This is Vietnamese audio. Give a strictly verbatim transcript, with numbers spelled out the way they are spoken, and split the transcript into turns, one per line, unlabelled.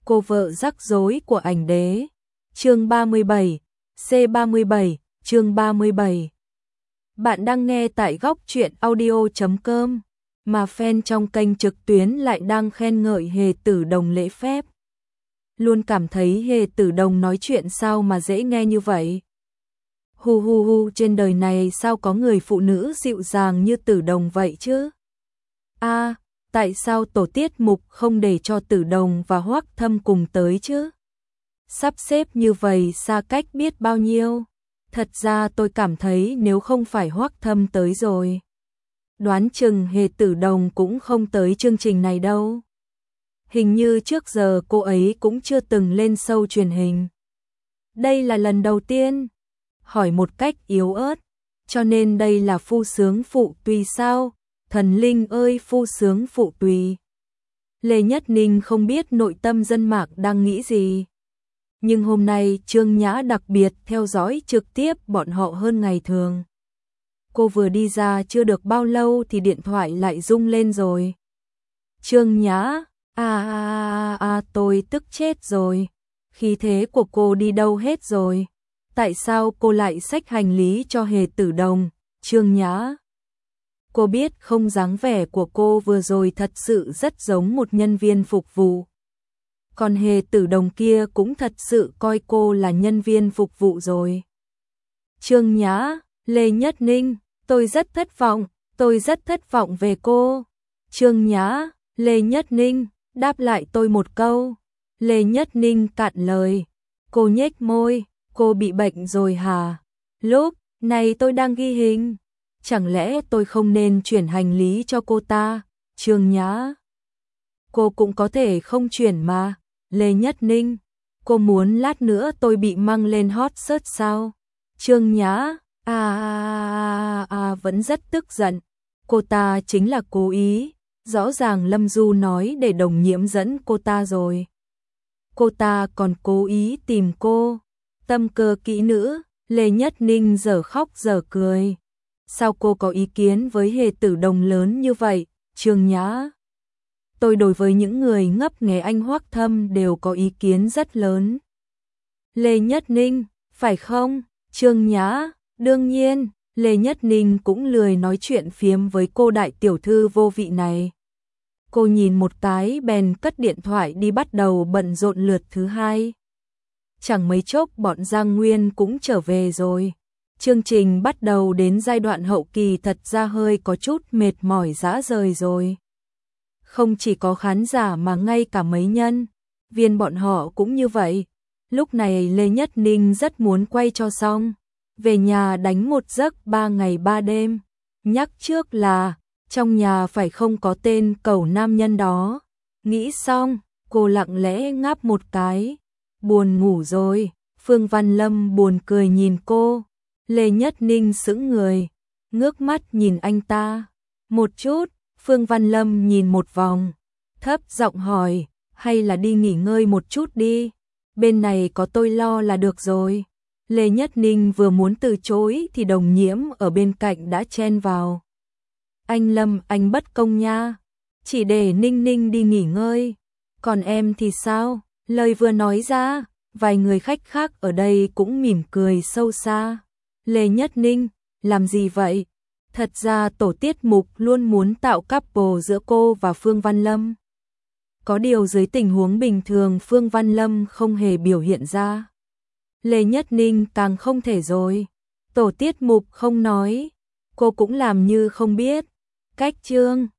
Cô vợ rắc rối của ảnh đế. Chương ba mươi bảy, C ba mươi bảy, chương ba mươi bảy. Bạn đang nghe tại góc truyện audio chấm com, mà fan trong kênh trực tuyến lại đang khen ngợi Hề Tử Đồng lễ phép. Luôn cảm thấy Hề Tử Đồng nói chuyện sao mà dễ nghe như vậy. Hu hu hu, trên đời này sao có người phụ nữ dịu dàng như Tử Đồng vậy chứ? A, à, tại sao tổ tiết mục không để cho Tử Đồng và Hoắc Thâm cùng tới chứ? Sắp xếp như vậy xa cách biết bao nhiêu. Thật ra tôi cảm thấy nếu không phải Hoắc Thâm tới rồi, đoán chừng Hề Tử Đồng cũng không tới chương trình này đâu. Hình như trước giờ cô ấy cũng chưa từng lên show truyền hình. Đây là lần đầu tiên. Hỏi một cách yếu ớt, cho nên đây là phu sướng phụ tùy sao? Thần linh ơi, phu sướng phụ tùy. Lê Nhất Ninh không biết nội tâm dân mạng đang nghĩ gì. Nhưng hôm nay Trương Nhã đặc biệt theo dõi trực tiếp bọn họ hơn ngày thường. Cô vừa đi ra chưa được bao lâu thì điện thoại lại rung lên rồi. Trương Nhã, à à à à, tôi tức chết rồi. Khí thế của cô đi đâu hết rồi? Tại sao cô lại xách hành lý cho Hề Tử Đồng? Trương Nhã, cô biết không, dáng vẻ của cô vừa rồi thật sự rất giống một nhân viên phục vụ. Còn Hề Tử Đồng kia cũng thật sự coi cô là nhân viên phục vụ rồi. Trương Nhã, Lê Nhất Ninh, tôi rất thất vọng, tôi rất thất vọng về cô. Trương Nhã, Lê Nhất Ninh, đáp lại tôi một câu. Lê Nhất Ninh cạn lời. Cô nhếch môi, cô bị bệnh rồi hả? Lúc này tôi đang ghi hình. Chẳng lẽ tôi không nên chuyển hành lý cho cô ta? Trương Nhã, cô cũng có thể không chuyển mà. Lê Nhất Ninh, cô muốn lát nữa tôi bị mang lên hot search sao? Trương Nhã, à, à, à, à vẫn rất tức giận. Cô ta chính là cố ý. Rõ ràng Lâm Du nói để Đồng Nhiễm dẫn cô ta rồi. Cô ta còn cố ý tìm cô. Tâm cơ kỹ nữ. Lê Nhất Ninh giờ khóc giờ cười. Sao cô có ý kiến với Hề Tử Đồng lớn như vậy? Trương Nhã, tôi đối với những người ngấp nghé anh Hoắc Thâm đều có ý kiến rất lớn. Lê Nhất Ninh, phải không? Trương Nhã, đương nhiên. Lê Nhất Ninh cũng lười nói chuyện phiếm với cô đại tiểu thư vô vị này. Cô nhìn một cái bèn cất điện thoại đi bắt đầu bận rộn lượt thứ hai. Chẳng mấy chốc bọn Giang Nguyên cũng trở về rồi. Chương trình bắt đầu đến giai đoạn hậu kỳ thật ra hơi có chút mệt mỏi rã rời rồi. Không chỉ có khán giả mà ngay cả mấy nhân viên bọn họ cũng như vậy. Lúc này Lê Nhất Ninh rất muốn quay cho xong, về nhà đánh một giấc ba ngày ba đêm. Nhắc trước là trong nhà phải không có tên cẩu nam nhân đó. Nghĩ xong, cô lặng lẽ ngáp một cái. Buồn ngủ rồi. Phương Văn Lâm buồn cười nhìn cô. Lê Nhất Ninh sững người, ngước mắt nhìn anh ta. Một chút. Phương Văn Lâm nhìn một vòng, thấp giọng hỏi, hay là đi nghỉ ngơi một chút đi, bên này có tôi lo là được rồi. Lê Nhất Ninh vừa muốn từ chối thì Đồng Nhiễm ở bên cạnh đã chen vào. Anh Lâm, anh bất công nha, chỉ để Ninh Ninh đi nghỉ ngơi, còn em thì sao? Lời vừa nói ra, vài người khách khác ở đây cũng mỉm cười sâu xa. Lê Nhất Ninh, làm gì vậy? Thật ra tổ tiết mục luôn muốn tạo couple giữa cô và Phương Văn Lâm. Có điều dưới tình huống bình thường Phương Văn Lâm không hề biểu hiện ra. Lê Nhất Ninh càng không thể rồi. Tổ tiết mục không nói, cô cũng làm như không biết. Cách chương